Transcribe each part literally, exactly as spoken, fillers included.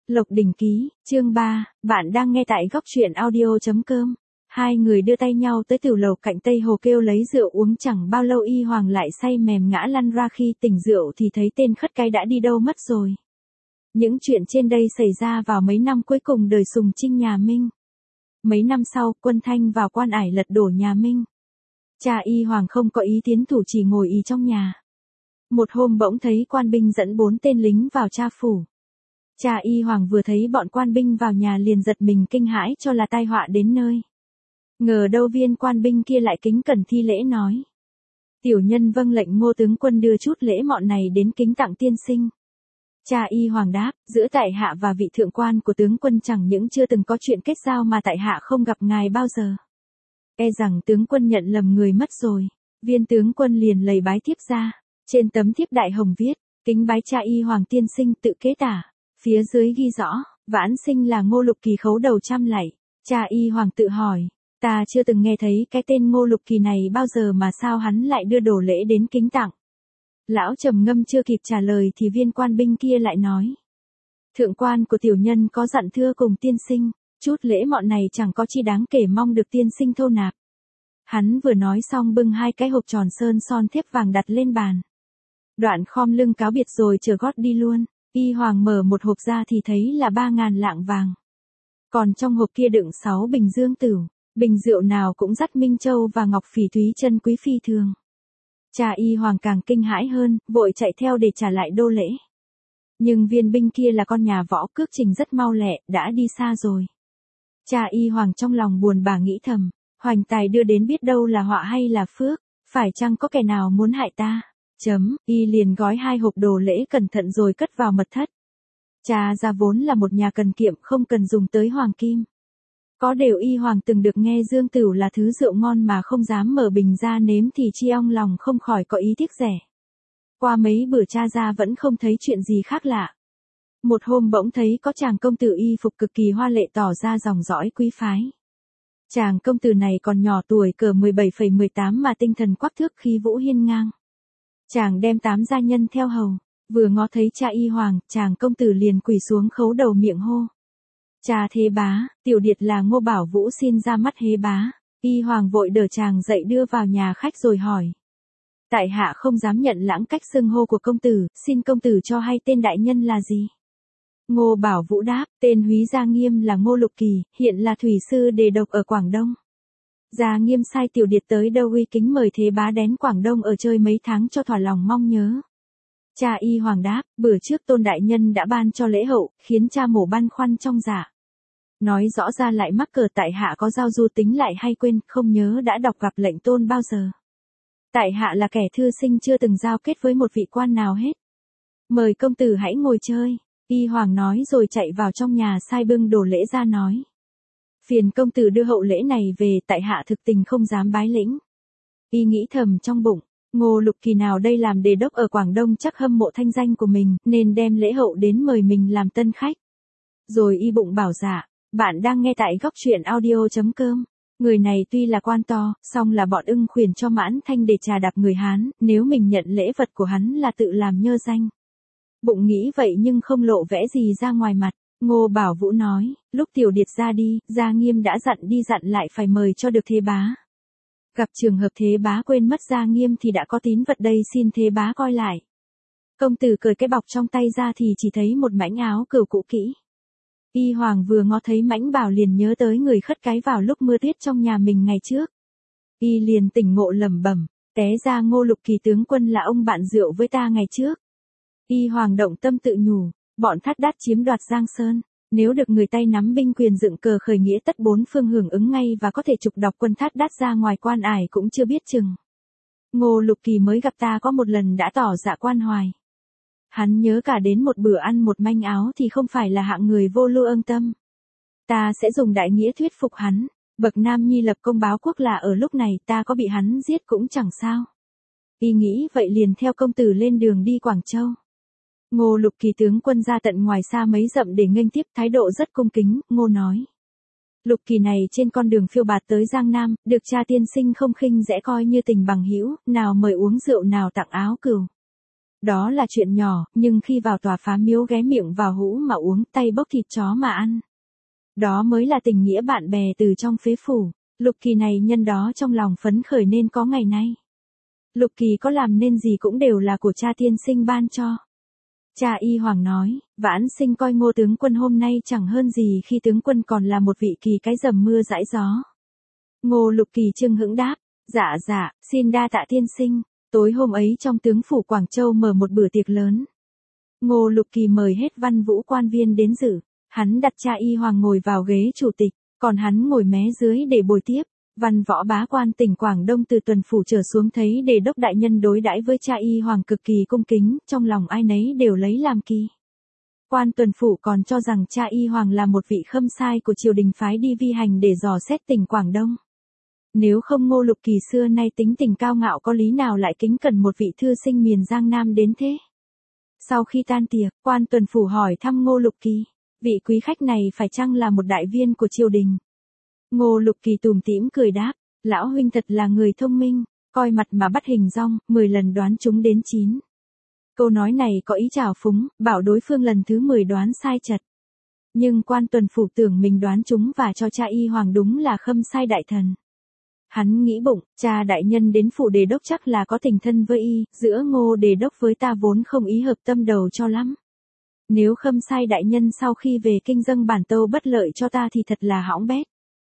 Lộc Đỉnh Ký, chương ba, bạn đang nghe tại góc truyện audio chấm com. Hai người đưa tay nhau tới tiểu lầu cạnh Tây Hồ kêu lấy rượu uống, chẳng bao lâu Y Hoàng lại say mềm ngã lăn ra, khi tỉnh rượu thì thấy tên khất cái đã đi đâu mất rồi. Những chuyện trên đây xảy ra vào mấy năm cuối cùng đời Sùng Trinh nhà Minh. Mấy năm sau, Quân Thanh vào Quan Ải lật đổ nhà Minh. Cha Y Hoàng không có ý tiến thủ, chỉ ngồi ì trong nhà. Một hôm bỗng thấy quan binh dẫn bốn tên lính vào tra phủ. Cha Y Hoàng vừa thấy bọn quan binh vào nhà liền giật mình kinh hãi, cho là tai họa đến nơi. Ngờ đâu viên quan binh kia lại kính cẩn thi lễ nói: "Tiểu nhân vâng lệnh Ngô tướng quân đưa chút lễ mọn này đến kính tặng tiên sinh." Cha Y Hoàng đáp: "Giữa tại hạ và vị thượng quan của tướng quân chẳng những chưa từng có chuyện kết giao, mà tại hạ không gặp ngài bao giờ. E rằng tướng quân nhận lầm người mất rồi." Viên tướng quân liền lầy bái thiếp ra. Trên tấm thiếp đại hồng viết: "Kính bái cha Y Hoàng tiên sinh", tự kế tả. Phía dưới ghi rõ: "Vãn sinh là Ngô Lục Kỳ khấu đầu trăm lạy." Cha Y Hoàng tự hỏi: "Ta chưa từng nghe thấy cái tên Ngô Lục Kỳ này bao giờ, mà sao hắn lại đưa đồ lễ đến kính tặng?" Lão trầm ngâm chưa kịp trả lời thì viên quan binh kia lại nói: "Thượng quan của tiểu nhân có dặn thưa cùng tiên sinh, chút lễ mọn này chẳng có chi đáng kể, mong được tiên sinh thô nạp." Hắn vừa nói xong bưng hai cái hộp tròn sơn son thiếp vàng đặt lên bàn. Đoạn khom lưng cáo biệt rồi chở gót đi luôn. Y Hoàng mở một hộp ra thì thấy là ba ngàn lạng vàng. Còn trong hộp kia đựng sáu bình dương tửu, bình rượu nào cũng dắt minh châu và ngọc phỉ thúy chân quý phi thường. Cha Y Hoàng càng kinh hãi hơn, vội chạy theo để trả lại đô lễ. Nhưng viên binh kia là con nhà võ, cước trình rất mau lẹ, đã đi xa rồi. Cha Y Hoàng trong lòng buồn bã nghĩ thầm: hoành tài đưa đến biết đâu là họa hay là phước, phải chăng có kẻ nào muốn hại ta? Chấm, Y liền gói hai hộp đồ lễ cẩn thận rồi cất vào mật thất. Cha ra vốn là một nhà cần kiệm, không cần dùng tới hoàng kim. Có điều Y Hoàng từng được nghe dương tửu là thứ rượu ngon mà không dám mở bình ra nếm, thì chi ong lòng không khỏi có ý tiếc rẻ. Qua mấy bữa cha ra vẫn không thấy chuyện gì khác lạ. Một hôm bỗng thấy có chàng công tử y phục cực kỳ hoa lệ, tỏ ra dòng dõi quý phái. Chàng công tử này còn nhỏ tuổi, cỡ mười bảy mười tám mà tinh thần quắc thước, khí vũ hiên ngang. Chàng đem tám gia nhân theo hầu, vừa ngó thấy cha Y Hoàng, chàng công tử liền quỳ xuống khấu đầu miệng hô: "Cha thế bá, tiểu điệt là Ngô Bảo Vũ xin ra mắt hế bá." Y Hoàng vội đỡ chàng dậy đưa vào nhà khách rồi hỏi: "Tại hạ không dám nhận lãng cách xưng hô của công tử, xin công tử cho hay tên đại nhân là gì?" Ngô Bảo Vũ đáp: "Tên húy Gia Nghiêm là Ngô Lục Kỳ, hiện là thủy sư đề độc ở Quảng Đông. Gia Nghiêm sai tiểu điệt tới đâu uy kính mời thế bá đến Quảng Đông ở chơi mấy tháng cho thỏa lòng mong nhớ." Cha Y Hoàng đáp: "Bữa trước Tôn đại nhân đã ban cho lễ hậu, khiến cha mổ băn khoăn trong dạ. Nói rõ ra lại mắc cờ, tại hạ có giao du tính lại hay quên, không nhớ đã đọc gặp lệnh Tôn bao giờ. Tại hạ là kẻ thư sinh chưa từng giao kết với một vị quan nào hết. Mời công tử hãy ngồi chơi." Y Hoàng nói rồi chạy vào trong nhà sai bưng đồ lễ ra nói: "Phiền công tử đưa hậu lễ này về, tại hạ thực tình không dám bái lĩnh." Y nghĩ thầm trong bụng: Ngô Lục Kỳ nào đây làm đề đốc ở Quảng Đông, chắc hâm mộ thanh danh của mình, nên đem lễ hậu đến mời mình làm tân khách. Rồi Y bụng bảo dạ: "Bạn đang nghe tại góc truyện audio chấm com. Người này tuy là quan to, song là bọn ưng khuyển cho Mãn Thanh để trà đạp người Hán, nếu mình nhận lễ vật của hắn là tự làm nhơ danh." Bụng nghĩ vậy nhưng không lộ vẻ gì ra ngoài mặt. Ngô Bảo Vũ nói: "Lúc tiểu điệt ra đi, Gia Nghiêm đã dặn đi dặn lại phải mời cho được thế bá. Gặp trường hợp thế bá quên mất Gia Nghiêm thì đã có tín vật đây, xin thế bá coi lại." Công tử cởi cái bọc trong tay ra thì chỉ thấy một mảnh áo cửu cũ kỹ. Y Hoàng vừa ngó thấy mảnh bào liền nhớ tới người khất cái vào lúc mưa tuyết trong nhà mình ngày trước. Y liền tỉnh ngộ lẩm bẩm: "Té ra Ngô Lục Kỳ tướng quân là ông bạn rượu với ta ngày trước." Y Hoàng động tâm tự nhủ: bọn Thát Đát chiếm đoạt Giang Sơn, nếu được người Tây nắm binh quyền dựng cờ khởi nghĩa, tất bốn phương hưởng ứng ngay và có thể trục đọc quân Thát Đát ra ngoài Quan Ải cũng chưa biết chừng. Ngô Lục Kỳ mới gặp ta có một lần đã tỏ dạ quan hoài. Hắn nhớ cả đến một bữa ăn một manh áo thì không phải là hạng người vô lưu ương tâm. Ta sẽ dùng đại nghĩa thuyết phục hắn, bậc nam nhi lập công báo quốc, là ở lúc này ta có bị hắn giết cũng chẳng sao." Y nghĩ vậy liền theo công tử lên đường đi Quảng Châu. Ngô Lục Kỳ tướng quân ra tận ngoài xa mấy dặm để nghênh tiếp, thái độ rất cung kính. Ngô nói: "Lục Kỳ này trên con đường phiêu bạt tới Giang Nam, được cha tiên sinh không khinh dễ coi như tình bằng hữu, nào mời uống rượu nào tặng áo cừu. Đó là chuyện nhỏ, nhưng khi vào tòa phá miếu ghé miệng vào hũ mà uống, tay bốc thịt chó mà ăn. Đó mới là tình nghĩa bạn bè từ trong phế phủ. Lục Kỳ này nhân đó trong lòng phấn khởi nên có ngày nay. Lục Kỳ có làm nên gì cũng đều là của cha tiên sinh ban cho. Cha Y Hoàng nói, Vãn Sinh coi Ngô tướng quân hôm nay chẳng hơn gì khi tướng quân còn là một vị kỳ cái dầm mưa dãi gió. Ngô Lục Kỳ trưng hững đáp, dạ dạ, xin đa tạ tiên sinh. Tối hôm ấy trong tướng phủ Quảng Châu mở một bữa tiệc lớn. Ngô Lục Kỳ mời hết văn vũ quan viên đến dự. Hắn đặt cha Y Hoàng ngồi vào ghế chủ tịch, còn hắn ngồi mé dưới để bồi tiếp. Văn võ bá quan tỉnh Quảng Đông từ tuần phủ trở xuống thấy đề đốc đại nhân đối đãi với cha Y Hoàng cực kỳ cung kính, trong lòng ai nấy đều lấy làm kỳ. Quan tuần phủ còn cho rằng cha Y Hoàng là một vị khâm sai của triều đình phái đi vi hành để dò xét tỉnh Quảng Đông. Nếu không Ngô Lục Kỳ xưa nay tính tình cao ngạo có lý nào lại kính cẩn một vị thư sinh miền Giang Nam đến thế. Sau khi tan tiệc, quan tuần phủ hỏi thăm Ngô Lục Kỳ, vị quý khách này phải chăng là một đại viên của triều đình? Ngô Lục Kỳ tủm tỉm cười đáp, lão huynh thật là người thông minh, coi mặt mà bắt hình dong, mười lần đoán trúng đến chín. Câu nói này có ý trào phúng, bảo đối phương lần thứ mười đoán sai chật. Nhưng quan tuần phủ tưởng mình đoán trúng và cho cha Y Hoàng đúng là khâm sai đại thần. Hắn nghĩ bụng, cha đại nhân đến phủ đề đốc chắc là có tình thân với y, giữa Ngô đề đốc với ta vốn không ý hợp tâm đầu cho lắm. Nếu khâm sai đại nhân sau khi về kinh dâng bản tâu bất lợi cho ta thì thật là hỏng bét.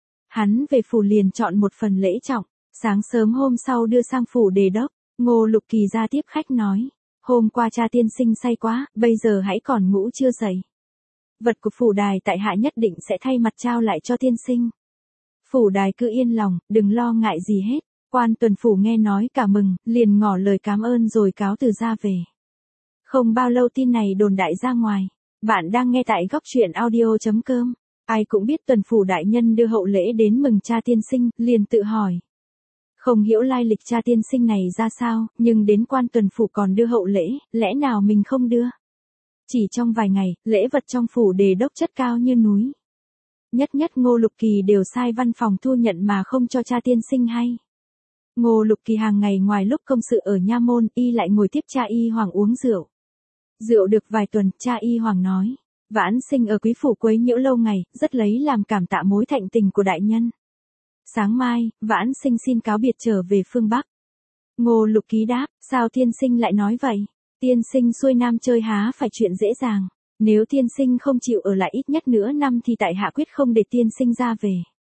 Hắn về phủ liền chọn một phần lễ trọng, sáng sớm hôm sau đưa sang phủ đề đốc. Ngô Lục Kỳ ra tiếp khách nói, hôm qua cha tiên sinh say quá, bây giờ hãy còn ngủ chưa dậy. Vật của phủ đài tại hạ nhất định sẽ thay mặt trao lại cho tiên sinh. Phủ đài cứ yên lòng, đừng lo ngại gì hết. Quan tuần phủ nghe nói cả mừng, liền ngỏ lời cảm ơn rồi cáo từ ra về. Không bao lâu tin này đồn đại ra ngoài. Bạn đang nghe tại góc truyện audio chấm com. Ai cũng biết tuần phủ đại nhân đưa hậu lễ đến mừng cha tiên sinh, liền tự hỏi. Không hiểu lai lịch cha tiên sinh này ra sao, nhưng đến quan tuần phủ còn đưa hậu lễ, lẽ nào mình không đưa? Chỉ trong vài ngày, lễ vật trong phủ đề đốc chất cao như núi. Nhất nhất Ngô Lục Kỳ đều sai văn phòng thu nhận mà không cho cha tiên sinh hay. Ngô Lục Kỳ hàng ngày ngoài lúc công sự ở nha môn, y lại ngồi tiếp cha Y Hoàng uống rượu. Rượu được vài tuần, cha Y Hoàng nói, Vãn Sinh ở quý phủ quấy nhiễu lâu ngày, rất lấy làm cảm tạ mối thạnh tình của đại nhân. Sáng mai, Vãn Sinh xin cáo biệt trở về phương Bắc. Ngô Lục Kỳ đáp, sao tiên sinh lại nói vậy? Tiên sinh xuôi nam chơi há phải chuyện dễ dàng. Nếu tiên sinh không chịu ở lại ít nhất nửa năm thì tại hạ quyết không để tiên sinh ra về.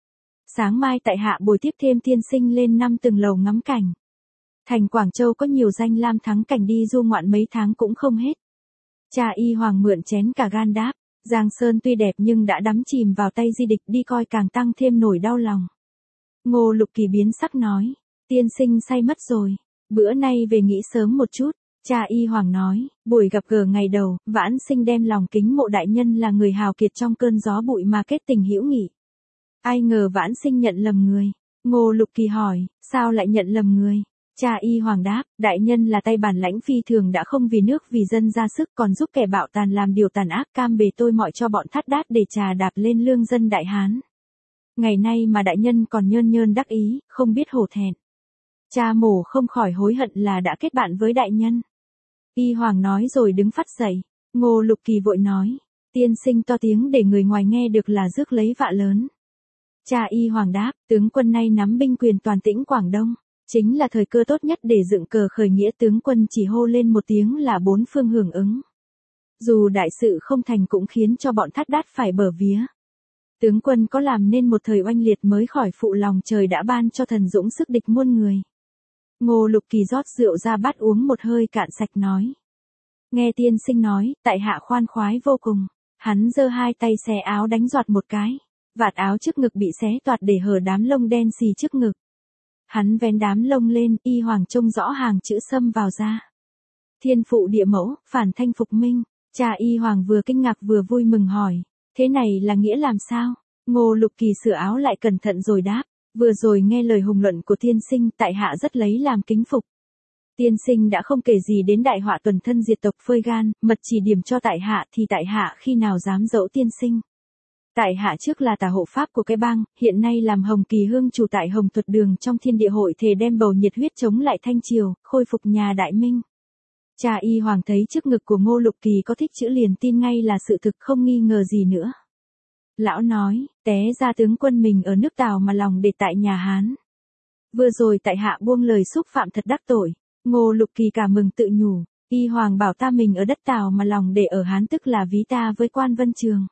Sáng mai tại hạ bồi tiếp thêm tiên sinh lên năm tầng lầu ngắm cảnh. Thành Quảng Châu có nhiều danh lam thắng cảnh đi du ngoạn mấy tháng cũng không hết. Cha Y Hoàng mượn chén cả gan đáp, Giang Sơn tuy đẹp nhưng đã đắm chìm vào tay di địch, đi coi càng tăng thêm nỗi đau lòng. Ngô Lục Kỳ biến sắc nói, tiên sinh say mất rồi, bữa nay về nghỉ sớm một chút. Cha Y Hoàng nói, buổi gặp gỡ ngày đầu, Vãn Sinh đem lòng kính mộ đại nhân là người hào kiệt trong cơn gió bụi mà kết tình hữu nghị. Ai ngờ Vãn Sinh nhận lầm người. Ngô Lục Kỳ hỏi, sao lại nhận lầm người? Cha Y Hoàng đáp, đại nhân là tay bản lãnh phi thường, đã không vì nước vì dân ra sức, còn giúp kẻ bạo tàn làm điều tàn ác, cam bề tôi mọi cho bọn thắt đát để trà đạp lên lương dân đại Hán. Ngày nay mà đại nhân còn nhơn nhơn đắc ý, không biết hổ thẹn. Cha mổ không khỏi hối hận là đã kết bạn với đại nhân. Y Hoàng nói rồi đứng phắt dậy. Ngô Lục Kỳ vội nói, tiên sinh to tiếng để người ngoài nghe được là rước lấy vạ lớn. Cha Y Hoàng đáp, tướng quân nay nắm binh quyền toàn tỉnh Quảng Đông, chính là thời cơ tốt nhất để dựng cờ khởi nghĩa, tướng quân chỉ hô lên một tiếng là bốn phương hưởng ứng. Dù đại sự không thành cũng khiến cho bọn thắt đát phải bờ vía. Tướng quân có làm nên một thời oanh liệt mới khỏi phụ lòng trời đã ban cho thần dũng sức địch muôn người. Ngô Lục Kỳ rót rượu ra bát uống một hơi cạn sạch nói. Nghe tiên sinh nói, tại hạ khoan khoái vô cùng. Hắn giơ hai tay xé áo đánh giọt một cái. Vạt áo trước ngực bị xé toạc để hở đám lông đen xì trước ngực. Hắn vén đám lông lên, Y Hoàng trông rõ hàng chữ xâm vào ra. Thiên phụ địa mẫu, phản thanh phục minh. Cha Y Hoàng vừa kinh ngạc vừa vui mừng hỏi. Thế này là nghĩa làm sao? Ngô Lục Kỳ sửa áo lại cẩn thận rồi đáp. Vừa rồi nghe lời hùng luận của tiên sinh, tại hạ rất lấy làm kính phục. Tiên sinh đã không kể gì đến đại họa tuần thân diệt tộc phơi gan, mật chỉ điểm cho tại hạ thì tại hạ khi nào dám dẫu tiên sinh. Tại hạ trước là tả hộ pháp của cái bang, hiện nay làm Hồng Kỳ Hương chủ tại Hồng Thuật Đường trong Thiên Địa Hội, thề đem bầu nhiệt huyết chống lại Thanh Triều, khôi phục nhà Đại Minh. Cha Y Hoàng thấy trước ngực của Ngô Lục Kỳ có thích chữ liền tin ngay là sự thực, không nghi ngờ gì nữa. Lão nói, té ra tướng quân mình ở nước Tào mà lòng để tại nhà Hán. Vừa rồi tại hạ buông lời xúc phạm thật đắc tội. Ngô Lục Kỳ cả mừng tự nhủ, Y Hoàng bảo ta mình ở đất Tào mà lòng để ở Hán tức là ví ta với quan Vân Trường.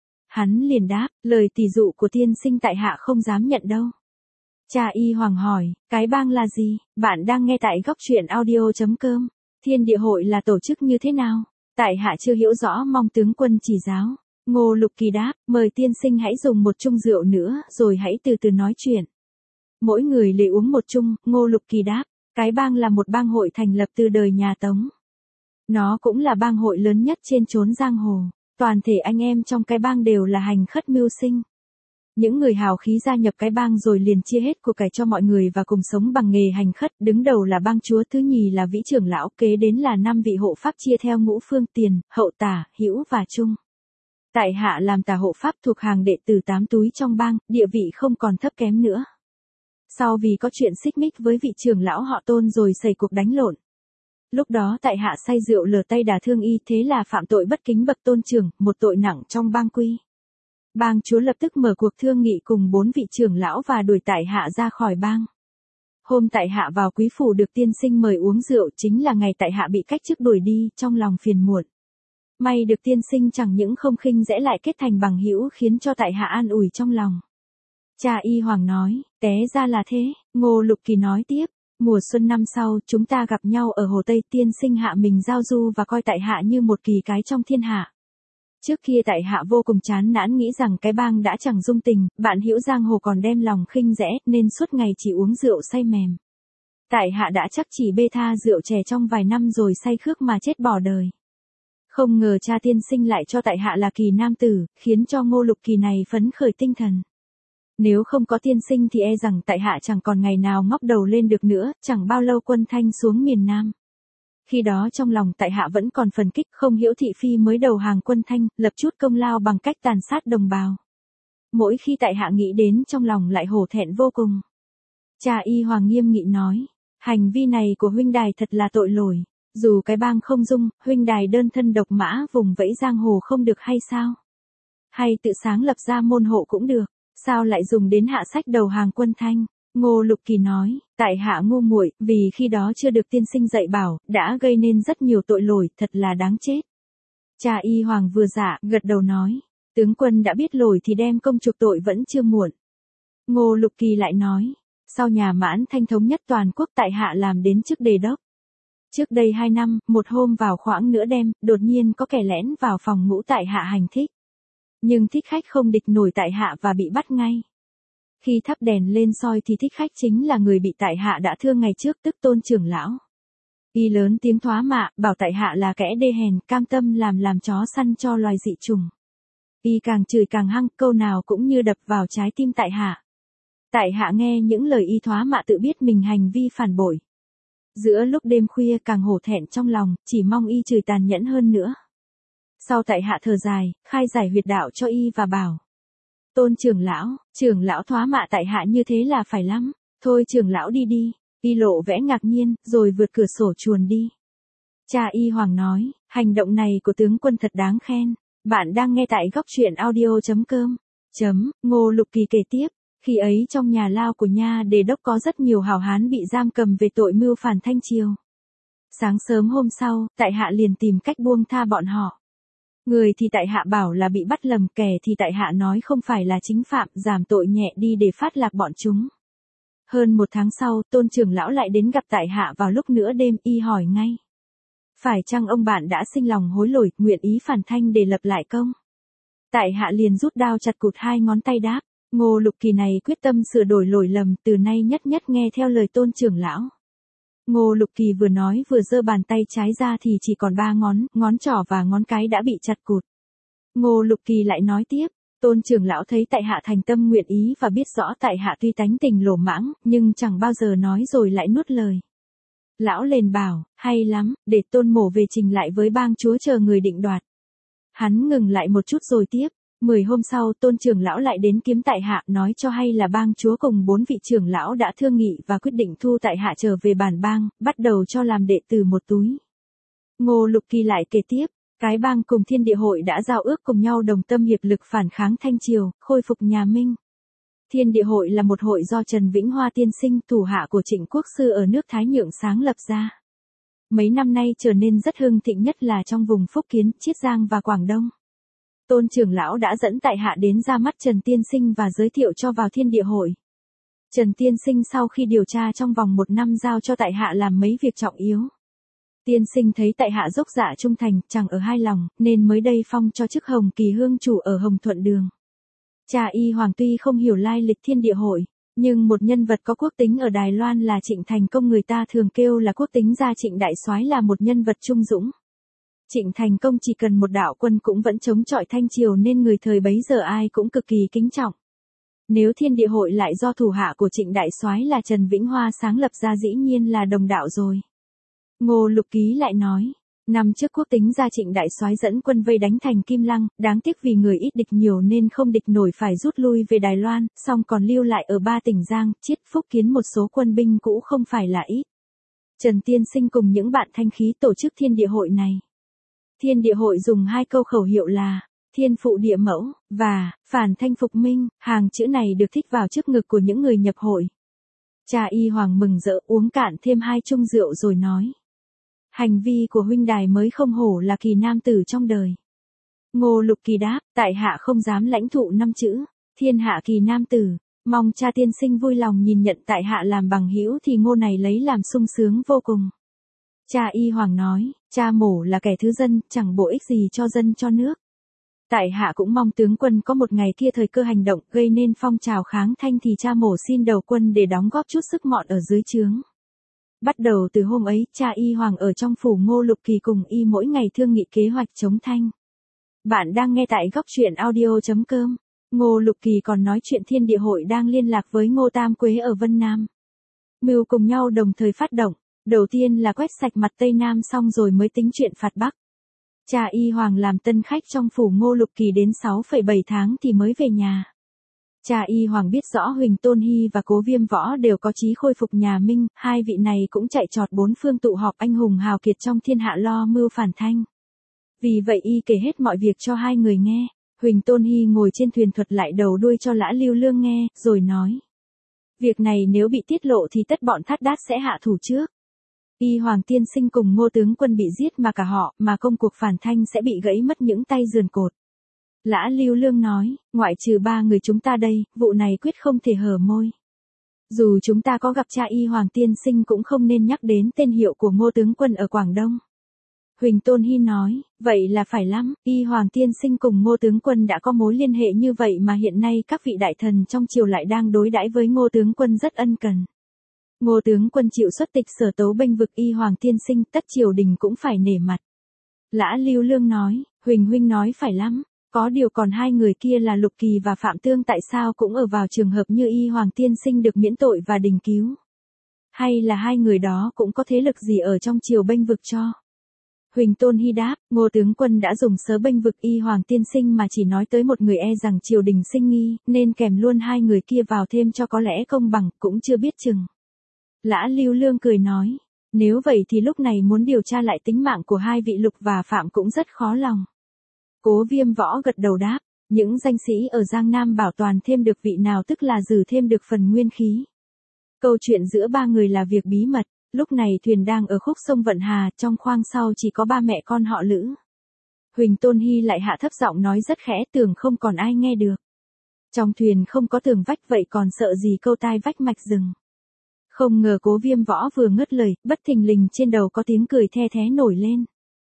Hắn liền đáp, lời tỷ dụ của tiên sinh tại hạ không dám nhận đâu. Cha Y Hoàng hỏi, cái bang là gì? Bạn đang nghe tại góc truyện audio.com. Thiên địa hội là tổ chức như thế nào? Tại hạ chưa hiểu rõ, mong tướng quân chỉ giáo. Ngô Lục Kỳ đáp, mời tiên sinh hãy dùng một chung rượu nữa, rồi hãy từ từ nói chuyện. Mỗi người lệ uống một chung. Ngô Lục Kỳ đáp, cái bang là một bang hội thành lập từ đời nhà Tống. Nó cũng là bang hội lớn nhất trên chốn giang hồ. Toàn thể anh em trong cái bang đều là hành khất mưu sinh. Những người hào khí gia nhập cái bang rồi liền chia hết của cải cho mọi người và cùng sống bằng nghề hành khất. Đứng đầu là bang chúa, thứ nhì là vĩ trưởng lão, kế đến là năm vị hộ pháp chia theo ngũ phương: tiền, hậu, tả, hữu và trung. Tại hạ làm tả hộ pháp thuộc hàng đệ tử tám túi trong bang, địa vị không còn thấp kém nữa. Sau vì có chuyện xích mích với vị trưởng lão họ Tôn rồi xảy cuộc đánh lộn. Lúc đó tại hạ say rượu lờ tay đả thương y, thế là phạm tội bất kính bậc tôn trưởng, một tội nặng trong bang quy. Bang chúa lập tức mở cuộc thương nghị cùng bốn vị trưởng lão và đuổi tại hạ ra khỏi bang. Hôm tại hạ vào quý phủ được tiên sinh mời uống rượu chính là ngày tại hạ bị cách chức đuổi đi, trong lòng phiền muộn. May được tiên sinh chẳng những không khinh rẽ lại kết thành bằng hữu, khiến cho tại hạ an ủi trong lòng. Cha Y Hoàng nói, té ra là thế. Ngô Lục Kỳ nói tiếp, mùa xuân năm sau chúng ta gặp nhau ở Hồ Tây, tiên sinh hạ mình giao du và coi tại hạ như một kỳ cái trong thiên hạ. Trước kia tại hạ vô cùng chán nản, nghĩ rằng cái bang đã chẳng dung tình, bạn hữu giang hồ còn đem lòng khinh rẽ, nên suốt ngày chỉ uống rượu say mềm. Tại hạ đã chắc chỉ bê tha rượu chè trong vài năm rồi say khước mà chết bỏ đời. Không ngờ cha tiên sinh lại cho tại hạ là kỳ nam tử, khiến cho Ngô Lục Kỳ này phấn khởi tinh thần. Nếu không có tiên sinh thì e rằng tại hạ chẳng còn ngày nào ngóc đầu lên được nữa. Chẳng bao lâu quân Thanh xuống miền Nam. Khi đó trong lòng tại hạ vẫn còn phần kích, không hiểu thị phi mới đầu hàng quân Thanh, lập chút công lao bằng cách tàn sát đồng bào. Mỗi khi tại hạ nghĩ đến trong lòng lại hổ thẹn vô cùng. Cha Y Hoàng nghiêm nghị nói, hành vi này của huynh đài thật là tội lỗi. Dù cái bang không dung, huynh đài đơn thân độc mã vùng vẫy giang hồ không được hay sao? Hay tự sáng lập ra môn hộ cũng được, sao lại dùng đến hạ sách đầu hàng quân Thanh? Ngô Lục Kỳ nói, tại hạ ngu muội, vì khi đó chưa được tiên sinh dạy bảo, đã gây nên rất nhiều tội lỗi, thật là đáng chết. Cha Y Hoàng vừa dạ, gật đầu nói, tướng quân đã biết lỗi thì đem công chuộc tội vẫn chưa muộn. Ngô Lục Kỳ lại nói, sau nhà Mãn Thanh thống nhất toàn quốc tại hạ làm đến chức đề đốc. Trước đây hai năm, một hôm vào khoảng nửa đêm, đột nhiên có kẻ lén vào phòng ngủ tại hạ hành thích. Nhưng thích khách không địch nổi tại hạ và bị bắt ngay. Khi thắp đèn lên soi thì thích khách chính là người bị tại hạ đã thương ngày trước, tức Tôn trưởng lão. Y lớn tiếng thoá mạ, bảo tại hạ là kẻ đê hèn, cam tâm làm làm chó săn cho loài dị trùng. Y càng chửi càng hăng, câu nào cũng như đập vào trái tim tại hạ. Tại hạ nghe những lời y thoá mạ tự biết mình hành vi phản bội. Giữa lúc đêm khuya càng hổ thẹn trong lòng, chỉ mong y chửi tàn nhẫn hơn nữa. Sau tại hạ thở dài, khai giải huyệt đạo cho y và bảo. Tôn trưởng lão, trưởng lão thoá mạ tại hạ như thế là phải lắm. Thôi trưởng lão đi đi. Y lộ vẻ ngạc nhiên, rồi vượt cửa sổ chuồn đi. Cha Y Hoàng nói, hành động này của tướng quân thật đáng khen. Bạn đang nghe tại góc truyện audio.com. Chấm, Ngô Lục Kỳ kể tiếp. Khi ấy trong nhà lao của nha đề đốc có rất nhiều hào hán bị giam cầm về tội mưu phản Thanh triều. Sáng sớm hôm sau, tại hạ liền tìm cách buông tha bọn họ. Người thì tại hạ bảo là bị bắt lầm, kẻ thì tại hạ nói không phải là chính phạm, giảm tội nhẹ đi để phát lạc bọn chúng. Hơn một tháng sau, Tôn trưởng lão lại đến gặp tại hạ vào lúc nửa đêm, y hỏi ngay. Phải chăng ông bạn đã sinh lòng hối lỗi, nguyện ý phản Thanh để lập lại công? Tại hạ liền rút đao chặt cụt hai ngón tay đáp. Ngô Lục Kỳ này quyết tâm sửa đổi lỗi lầm, từ nay nhất nhất nghe theo lời Tôn trưởng lão. Ngô Lục Kỳ vừa nói vừa giơ bàn tay trái ra thì chỉ còn ba ngón, ngón trỏ và ngón cái đã bị chặt cụt. Ngô Lục Kỳ lại nói tiếp, Tôn trưởng lão thấy tại hạ thành tâm nguyện ý và biết rõ tại hạ tuy tánh tình lỗ mãng, nhưng chẳng bao giờ nói rồi lại nuốt lời. Lão liền bảo, hay lắm, để Tôn mổ về trình lại với bang chúa chờ người định đoạt. Hắn ngừng lại một chút rồi tiếp. Mười hôm sau, Tôn trưởng lão lại đến kiếm tại hạ, nói cho hay là bang chúa cùng bốn vị trưởng lão đã thương nghị và quyết định thu tại hạ trở về bản bang, bắt đầu cho làm đệ tử một túi. Ngô Lục Kỳ lại kể tiếp, cái bang cùng Thiên Địa Hội đã giao ước cùng nhau đồng tâm hiệp lực phản kháng Thanh Triều, khôi phục nhà Minh. Thiên Địa Hội là một hội do Trần Vĩnh Hoa tiên sinh, thủ hạ của Trịnh Quốc sư ở nước Thái Nhượng sáng lập ra. Mấy năm nay trở nên rất hưng thịnh, nhất là trong vùng Phúc Kiến, Chiết Giang và Quảng Đông. Tôn trưởng lão đã dẫn tại hạ đến ra mắt Trần tiên sinh và giới thiệu cho vào Thiên Địa Hội. Trần tiên sinh sau khi điều tra trong vòng một năm giao cho tại hạ làm mấy việc trọng yếu. Tiên sinh thấy tại hạ dốc dạ trung thành, chẳng ở hai lòng, nên mới đây phong cho chức Hồng Kỳ hương chủ ở Hồng Thuận Đường. Cha y Hoàng tuy không hiểu lai lịch Thiên Địa Hội, nhưng một nhân vật có quốc tính ở Đài Loan là Trịnh Thành Công người ta thường kêu là quốc tính gia Trịnh Đại Soái là một nhân vật trung dũng. Trịnh Thành Công chỉ cần một đạo quân cũng vẫn chống chọi Thanh Triều nên người thời bấy giờ ai cũng cực kỳ kính trọng. Nếu Thiên Địa Hội lại do thủ hạ của Trịnh Đại Soái là Trần Vĩnh Hoa sáng lập ra dĩ nhiên là đồng đạo rồi. Ngô Lục Ký lại nói, năm trước quốc tính gia Trịnh Đại Soái dẫn quân vây đánh thành Kim Lăng, đáng tiếc vì người ít địch nhiều nên không địch nổi phải rút lui về Đài Loan, song còn lưu lại ở ba tỉnh Giang, Chiết, Phúc Kiến một số quân binh cũ không phải là ít. Trần tiên sinh cùng những bạn thanh khí tổ chức Thiên Địa Hội này. Thiên Địa Hội dùng hai câu khẩu hiệu là Thiên Phụ Địa Mẫu và Phản Thanh Phục Minh, hàng chữ này được thích vào trước ngực của những người nhập hội. Cha y Hoàng mừng rỡ uống cạn thêm hai chung rượu rồi nói. Hành vi của huynh đài mới không hổ là kỳ nam tử trong đời. Ngô Lục Kỳ đáp, tại hạ không dám lãnh thụ năm chữ, thiên hạ kỳ nam tử, mong cha tiên sinh vui lòng nhìn nhận tại hạ làm bằng hữu thì ngô này lấy làm sung sướng vô cùng. Cha y Hoàng nói, cha mổ là kẻ thứ dân, chẳng bổ ích gì cho dân cho nước. Tại hạ cũng mong tướng quân có một ngày kia thời cơ hành động gây nên phong trào kháng Thanh thì cha mổ xin đầu quân để đóng góp chút sức mọn ở dưới trướng. Bắt đầu từ hôm ấy, cha y Hoàng ở trong phủ Ngô Lục Kỳ cùng y mỗi ngày thương nghị kế hoạch chống Thanh. Bạn đang nghe tại góc truyện audio chấm com. Ngô Lục Kỳ còn nói chuyện Thiên Địa Hội đang liên lạc với Ngô Tam Quế ở Vân Nam. Mưu cùng nhau đồng thời phát động, đầu tiên là quét sạch mặt Tây Nam xong rồi mới tính chuyện phạt Bắc. Cha y Hoàng làm tân khách trong phủ Ngô Lục Kỳ đến sáu phẩy bảy tháng thì mới về nhà. Cha y Hoàng biết rõ Huỳnh Tôn Hy và Cố Viêm Võ đều có chí khôi phục nhà Minh, hai vị này cũng chạy trọt bốn phương tụ họp anh hùng hào kiệt trong thiên hạ lo mưu phản Thanh. Vì vậy y kể hết mọi việc cho hai người nghe. Huỳnh Tôn Hy ngồi trên thuyền thuật lại đầu đuôi cho Lã Lưu Lương nghe, rồi nói. Việc này nếu bị tiết lộ thì tất bọn Thát Đát sẽ hạ thủ trước. Y Hoàng tiên sinh cùng Ngô tướng quân bị giết mà cả họ, mà công cuộc phản Thanh sẽ bị gãy mất những tay giườn cột. Lã Lưu Lương nói, ngoại trừ ba người chúng ta đây, vụ này quyết không thể hở môi. Dù chúng ta có gặp cha Y Hoàng tiên sinh cũng không nên nhắc đến tên hiệu của Ngô tướng quân ở Quảng Đông. Huỳnh Tôn Hy nói, vậy là phải lắm, Y Hoàng tiên sinh cùng Ngô tướng quân đã có mối liên hệ như vậy mà hiện nay các vị đại thần trong triều lại đang đối đãi với Ngô tướng quân rất ân cần. Ngô tướng quân chịu xuất tịch sở tấu bênh vực Y Hoàng tiên sinh, tất triều đình cũng phải nể mặt. Lã Lưu Lương nói, Huỳnh huynh nói phải lắm, có điều còn hai người kia là Lục Kỳ và Phạm Tương tại sao cũng ở vào trường hợp như Y Hoàng tiên sinh được miễn tội và đình cứu. Hay là hai người đó cũng có thế lực gì ở trong triều bênh vực cho? Huỳnh Tôn Hy đáp, Ngô tướng quân đã dùng sớ bênh vực Y Hoàng tiên sinh mà chỉ nói tới một người e rằng triều đình sinh nghi, nên kèm luôn hai người kia vào thêm cho có lẽ công bằng, cũng chưa biết chừng. Lã Lưu Lương cười nói, nếu vậy thì lúc này muốn điều tra lại tính mạng của hai vị Lục và Phạm cũng rất khó lòng. Cố Viêm Võ gật đầu đáp, những danh sĩ ở Giang Nam bảo toàn thêm được vị nào tức là giữ thêm được phần nguyên khí. Câu chuyện giữa ba người là việc bí mật, lúc này thuyền đang ở khúc sông Vận Hà, trong khoang sau chỉ có ba mẹ con họ Lữ. Huỳnh Tôn Hy lại hạ thấp giọng nói rất khẽ, tưởng không còn ai nghe được. Trong thuyền không có tường vách vậy còn sợ gì câu tai vách mạch rừng. Không ngờ Cố Viêm Võ vừa ngớt lời, bất thình lình trên đầu có tiếng cười the thé nổi lên.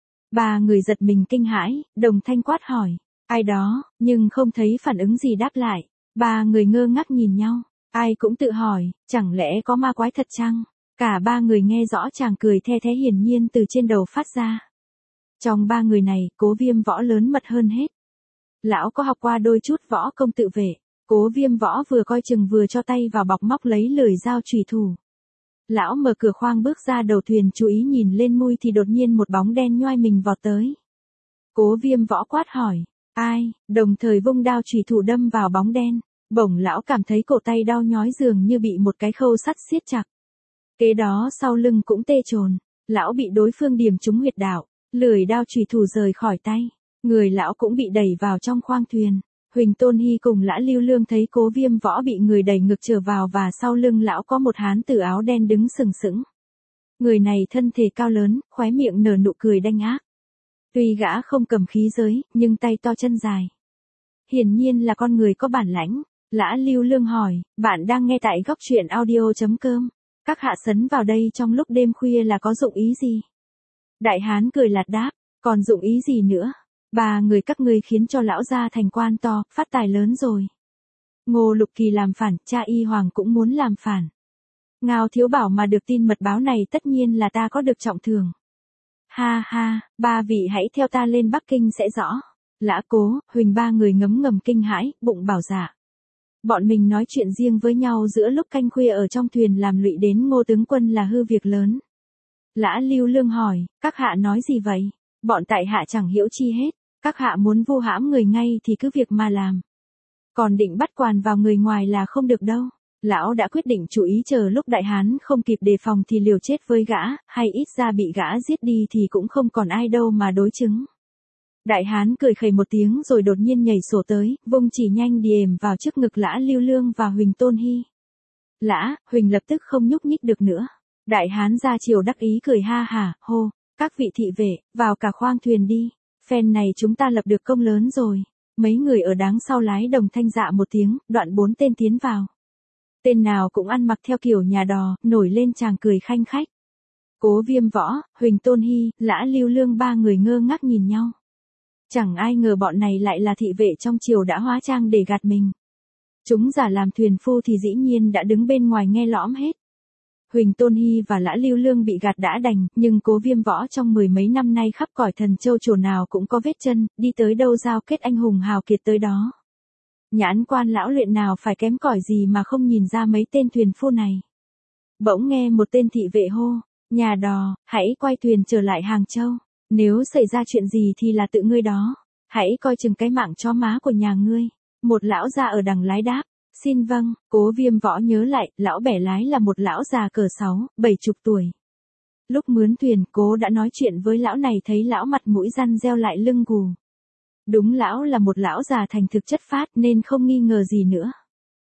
Ba người giật mình kinh hãi, đồng thanh quát hỏi, ai đó, nhưng không thấy phản ứng gì đáp lại. Ba người ngơ ngác nhìn nhau, ai cũng tự hỏi, chẳng lẽ có ma quái thật chăng? Cả ba người nghe rõ chàng cười the thé hiển nhiên từ trên đầu phát ra. Trong ba người này, Cố Viêm Võ lớn mật hơn hết. Lão có học qua đôi chút võ công tự vệ. Cố Viêm Võ vừa coi chừng vừa cho tay vào bọc móc lấy lưỡi dao chùy thủ. Lão mở cửa khoang bước ra đầu thuyền chú ý nhìn lên mui thì đột nhiên một bóng đen nhoai mình vọt tới. Cố Viêm Võ quát hỏi, ai, đồng thời vung đao chùy thủ đâm vào bóng đen. Bỗng lão cảm thấy cổ tay đau nhói dường như bị một cái khâu sắt siết chặt. Kế đó sau lưng cũng tê chồn, lão bị đối phương điểm trúng huyệt đạo, Lưỡi đao chùy thủ rời khỏi tay, người lão cũng bị đẩy vào trong khoang thuyền. Huỳnh Tôn Hy cùng Lã Lưu Lương thấy Cố Viêm Võ bị người đẩy ngược trở vào và sau lưng lão có một hán tử áo đen đứng sừng sững. Người này thân thể cao lớn, khóe miệng nở nụ cười đanh ác. Tuy gã không cầm khí giới, nhưng tay to chân dài. Hiển nhiên là con người có bản lãnh. Lã Lưu Lương hỏi, bạn đang nghe tại góc truyện audio.com. Các hạ sấn vào đây trong lúc đêm khuya là có dụng ý gì? Đại hán cười lạt đáp, còn dụng ý gì nữa? Ba người các ngươi khiến cho lão gia thành quan to, phát tài lớn rồi. Ngô Lục Kỳ làm phản, cha Y Hoàng cũng muốn làm phản. Ngao Thiếu Bảo mà được tin mật báo này tất nhiên là ta có được trọng thưởng. Ha ha, ba vị hãy theo ta lên Bắc Kinh sẽ rõ. Lã Cố, Huỳnh ba người ngấm ngầm kinh hãi, bụng bảo dạ. Bọn mình nói chuyện riêng với nhau giữa lúc canh khuya ở trong thuyền làm lụy đến Ngô tướng quân là hư việc lớn. Lã Lưu Lương hỏi, các hạ nói gì vậy? Bọn tại hạ chẳng hiểu chi hết. Các hạ muốn vu hãm người ngay thì cứ việc mà làm. Còn định bắt quàn vào người ngoài là không được đâu. Lão đã quyết định chủ ý chờ lúc đại hán không kịp đề phòng thì liều chết với gã, hay ít ra bị gã giết đi thì cũng không còn ai đâu mà đối chứng. Đại hán cười khẩy một tiếng rồi đột nhiên nhảy sổ tới, vung chỉ nhanh điềm vào trước ngực Lã Lưu Lương và Huỳnh Tôn Hy. Lã, Huỳnh lập tức không nhúc nhích được nữa. Đại hán ra chiều đắc ý cười ha hả, hô, các vị thị vệ, vào cả khoang thuyền đi. Phen này chúng ta lập được công lớn rồi. Mấy người ở đáng sau lái đồng thanh dạ một tiếng, đoạn bốn tên tiến vào. Tên nào cũng ăn mặc theo kiểu nhà đò, nổi lên chàng cười khanh khách. Cố Viêm Võ, Huỳnh Tôn Hy, Lã Lưu Lương ba người ngơ ngác nhìn nhau. Chẳng ai ngờ bọn này lại là thị vệ trong triều đã hóa trang để gạt mình. Chúng giả làm thuyền phu thì dĩ nhiên đã đứng bên ngoài nghe lõm hết. Huỳnh Tôn Hy và Lã Lưu Lương bị gạt đã đành, nhưng Cố Viêm Võ trong mười mấy năm nay khắp cõi thần châu chỗ nào cũng có vết chân, đi tới đâu giao kết anh hùng hào kiệt tới đó. Nhãn quan lão luyện nào phải kém cỏi gì mà không nhìn ra mấy tên thuyền phu này. Bỗng nghe một tên thị vệ hô, nhà đò, hãy quay thuyền trở lại Hàng Châu. Nếu xảy ra chuyện gì thì là tự ngươi đó. Hãy coi chừng cái mạng chó má của nhà ngươi. Một lão già ở đằng lái đáp. Xin vâng, Cố Viêm Võ nhớ lại, lão bẻ lái là một lão già cỡ sáu, bảy chục tuổi. Lúc mướn thuyền, Cố đã nói chuyện với lão này thấy lão mặt mũi răn reo lại lưng gù. Đúng lão là một lão già thành thực chất phát nên không nghi ngờ gì nữa.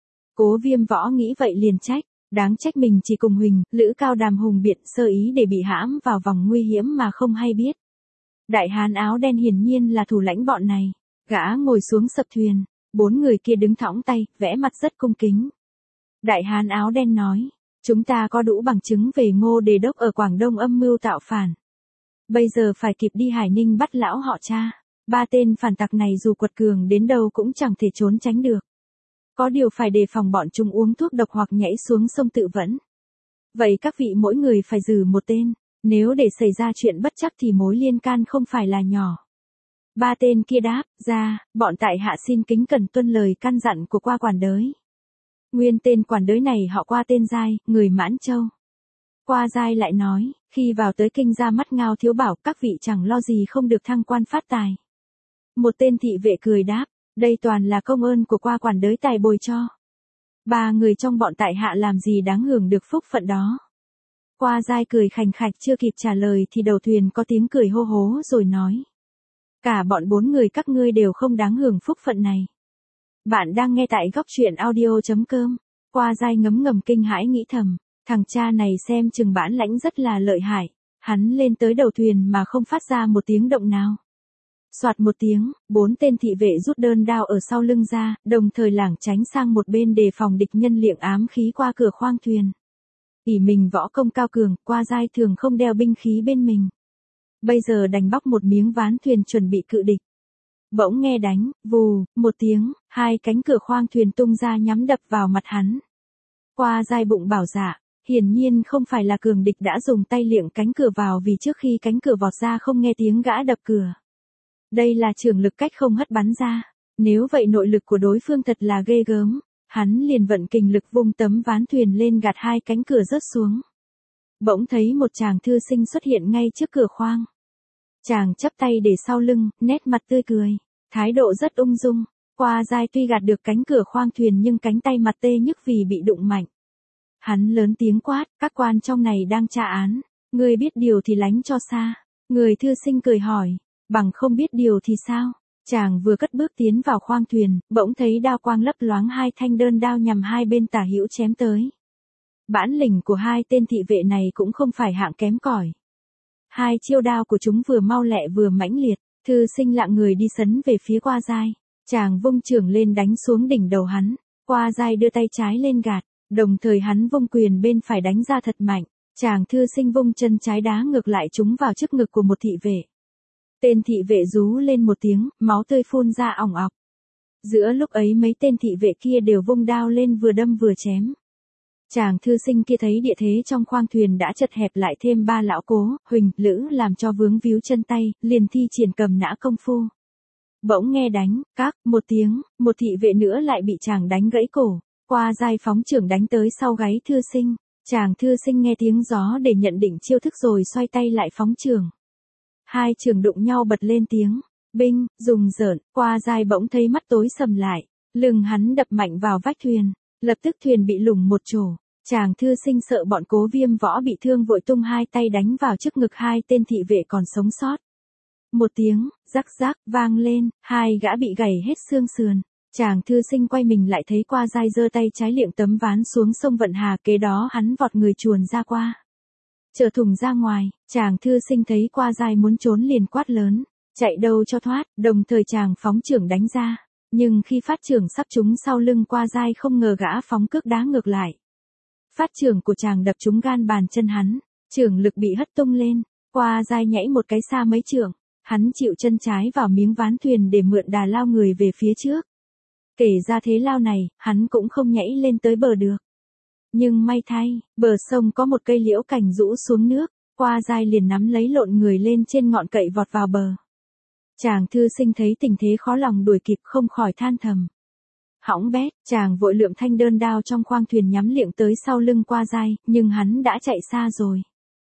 Cố Viêm Võ nghĩ vậy liền trách, đáng trách mình chỉ cùng Huỳnh, Lữ Cao Đàm hùng biện sơ ý để bị hãm vào vòng nguy hiểm mà không hay biết. Đại hán áo đen hiển nhiên là thủ lãnh bọn này, gã ngồi xuống sập thuyền. Bốn người kia đứng thõng tay, vẽ mặt rất cung kính. Đại hán áo đen nói, chúng ta có đủ bằng chứng về Ngô Đề Đốc ở Quảng Đông âm mưu tạo phản. Bây giờ phải kịp đi Hải Ninh bắt lão họ cha. Ba tên phản tặc này dù quật cường đến đâu cũng chẳng thể trốn tránh được. Có điều phải đề phòng bọn chúng uống thuốc độc hoặc nhảy xuống sông tự vẫn. Vậy các vị mỗi người phải giữ một tên, nếu để xảy ra chuyện bất chắc thì mối liên can không phải là nhỏ. Ba tên kia đáp, ra, bọn tại hạ xin kính cẩn tuân lời căn dặn của qua quản đới. Nguyên tên quản đới này họ Qua tên Giai, người Mãn Châu. Qua Giai lại nói, khi vào tới kinh ra mắt Ngao Thiếu Bảo các vị chẳng lo gì không được thăng quan phát tài. Một tên thị vệ cười đáp, đây toàn là công ơn của qua quản đới tài bồi cho. Ba người trong bọn tại hạ làm gì đáng hưởng được phúc phận đó. Qua Giai cười khành khạch chưa kịp trả lời thì đầu thuyền có tiếng cười hô hố rồi nói. Cả bọn bốn người các ngươi đều không đáng hưởng phúc phận này. Bạn đang nghe tại góc truyện audio.com. Qua Giai ngấm ngầm kinh hãi nghĩ thầm, thằng cha này xem chừng bản lãnh rất là lợi hại. Hắn lên tới đầu thuyền mà không phát ra một tiếng động nào. Soạt một tiếng, bốn tên thị vệ rút đơn đao ở sau lưng ra, đồng thời lảng tránh sang một bên đề phòng địch nhân liệng ám khí qua cửa khoang thuyền. ỷ mình võ công cao cường, Qua Giai thường không đeo binh khí bên mình. Bây giờ đành bóc một miếng ván thuyền chuẩn bị cự địch. Bỗng nghe đánh, vù, một tiếng, hai cánh cửa khoang thuyền tung ra nhắm đập vào mặt hắn. Qua Giai bụng bảo dạ, hiển nhiên không phải là cường địch đã dùng tay liệng cánh cửa vào vì trước khi cánh cửa vọt ra không nghe tiếng gã đập cửa. Đây là trường lực cách không hất bắn ra. Nếu vậy nội lực của đối phương thật là ghê gớm. Hắn liền vận kình lực vung tấm ván thuyền lên gạt hai cánh cửa rớt xuống. Bỗng thấy một chàng thư sinh xuất hiện ngay trước cửa khoang. Chàng chắp tay để sau lưng, nét mặt tươi cười, thái độ rất ung dung. Qua Giai tuy gạt được cánh cửa khoang thuyền nhưng cánh tay mặt tê nhức vì bị đụng mạnh. Hắn lớn tiếng quát, các quan trong này đang tra án, ngươi biết điều thì lánh cho xa. Người thư sinh cười hỏi, bằng không biết điều thì sao? Chàng vừa cất bước tiến vào khoang thuyền, bỗng thấy đao quang lấp loáng hai thanh đơn đao nhằm hai bên tả hữu chém tới. Bản lĩnh của hai tên thị vệ này cũng không phải hạng kém cỏi. Hai chiêu đao của chúng vừa mau lẹ vừa mãnh liệt, thư sinh lạng người đi sấn về phía Qua Giai. Chàng vung chưởng lên đánh xuống đỉnh đầu hắn, Qua Giai đưa tay trái lên gạt, đồng thời hắn vung quyền bên phải đánh ra thật mạnh. Chàng thư sinh vung chân trái đá ngược lại chúng vào trước ngực của một thị vệ. Tên thị vệ rú lên một tiếng, máu tươi phun ra ỏng ọc. Giữa lúc ấy mấy tên thị vệ kia đều vung đao lên vừa đâm vừa chém. Chàng thư sinh kia thấy địa thế trong khoang thuyền đã chật hẹp lại thêm ba lão Cố, Huỳnh, Lữ làm cho vướng víu chân tay, liền thi triển cầm nã công phu. Bỗng nghe đánh, các, một tiếng, một thị vệ nữa lại bị chàng đánh gãy cổ, Qua Giai phóng chưởng đánh tới sau gáy thư sinh. Chàng thư sinh nghe tiếng gió để nhận định chiêu thức rồi xoay tay lại phóng chưởng. Hai chưởng đụng nhau bật lên tiếng, binh, rùng rợn, Qua Giai bỗng thấy mắt tối sầm lại, lưng hắn đập mạnh vào vách thuyền, lập tức thuyền bị lủng một chỗ. Chàng thư sinh sợ bọn Cố Viêm Võ bị thương vội tung hai tay đánh vào trước ngực hai tên thị vệ còn sống sót. Một tiếng, rắc rắc, vang lên, hai gã bị gãy hết xương sườn. Chàng thư sinh quay mình lại thấy Qua Giai giơ tay trái liệng tấm ván xuống sông Vận Hà, kế đó hắn vọt người chuồn ra qua. Trở thủng ra ngoài, chàng thư sinh thấy Qua Giai muốn trốn liền quát lớn, chạy đâu cho thoát, đồng thời chàng phóng chưởng đánh ra. Nhưng khi phát chưởng sắp trúng sau lưng Qua Giai không ngờ gã phóng cước đá ngược lại. Phát chưởng của chàng đập trúng gan bàn chân hắn, chưởng lực bị hất tung lên, Qua Giai nhảy một cái xa mấy trượng, hắn chịu chân trái vào miếng ván thuyền để mượn đà lao người về phía trước. Kể ra thế lao này, hắn cũng không nhảy lên tới bờ được. Nhưng may thay, bờ sông có một cây liễu cảnh rũ xuống nước, Qua Giai liền nắm lấy lộn người lên trên ngọn cậy vọt vào bờ. Chàng thư sinh thấy tình thế khó lòng đuổi kịp không khỏi than thầm. Hỏng bét, chàng vội lượm thanh đơn đao trong khoang thuyền nhắm liệng tới sau lưng Qua Giai, nhưng hắn đã chạy xa rồi.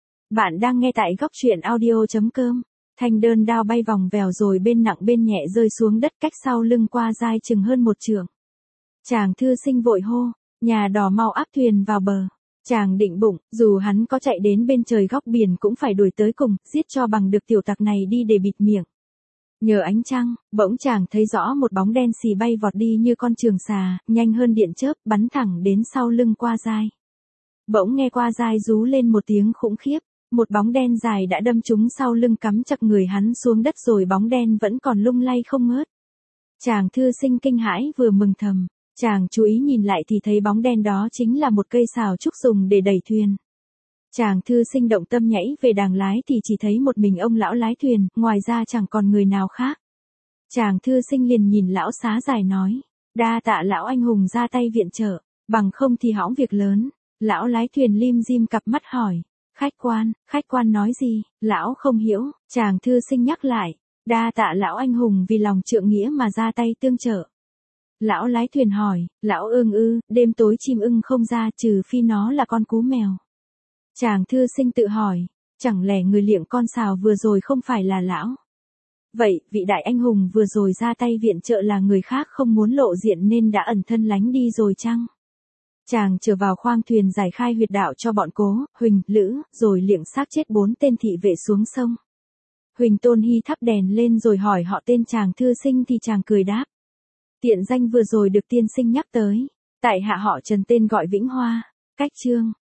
Bạn đang nghe tại góc truyện audio chấm com. Thanh đơn đao bay vòng vèo rồi bên nặng bên nhẹ rơi xuống đất cách sau lưng Qua Giai chừng hơn một trượng. Chàng thư sinh vội hô, nhà đò mau áp thuyền vào bờ. Chàng định bụng, dù hắn có chạy đến bên trời góc biển cũng phải đuổi tới cùng, giết cho bằng được tiểu tặc này đi để bịt miệng. Nhờ ánh trăng, bỗng chàng thấy rõ một bóng đen xì bay vọt đi như con trường xà, nhanh hơn điện chớp, bắn thẳng đến sau lưng Qua Giai. Bỗng nghe Qua Giai rú lên một tiếng khủng khiếp, một bóng đen dài đã đâm trúng sau lưng cắm chặt người hắn xuống đất rồi bóng đen vẫn còn lung lay không ngớt. Chàng thư sinh kinh hãi vừa mừng thầm, chàng chú ý nhìn lại thì thấy bóng đen đó chính là một cây sào trúc dùng để đẩy thuyền. Chàng thư sinh động tâm nhảy về đàng lái thì chỉ thấy một mình ông lão lái thuyền, ngoài ra chẳng còn người nào khác. Chàng thư sinh liền nhìn lão xá dài nói, đa tạ lão anh hùng ra tay viện trợ, bằng không thì hỏng việc lớn. Lão lái thuyền lim dim cặp mắt hỏi, khách quan, khách quan nói gì? Lão không hiểu. Chàng thư sinh nhắc lại, đa tạ lão anh hùng vì lòng trượng nghĩa mà ra tay tương trợ. Lão lái thuyền hỏi, lão ương ư, đêm tối chim ưng không ra trừ phi nó là con cú mèo. Chàng thư sinh tự hỏi, chẳng lẽ người liệng con sào vừa rồi không phải là lão? Vậy, vị đại anh hùng vừa rồi ra tay viện trợ là người khác không muốn lộ diện nên đã ẩn thân lánh đi rồi chăng? Chàng trở vào khoang thuyền giải khai huyệt đạo cho bọn Cố, Huỳnh, Lữ, rồi liệng xác chết bốn tên thị vệ xuống sông. Huỳnh Tôn Hy thắp đèn lên rồi hỏi họ tên chàng thư sinh thì chàng cười đáp. Tiện danh vừa rồi được tiên sinh nhắc tới, tại hạ họ Trần tên gọi Vĩnh Hoa. Cách chương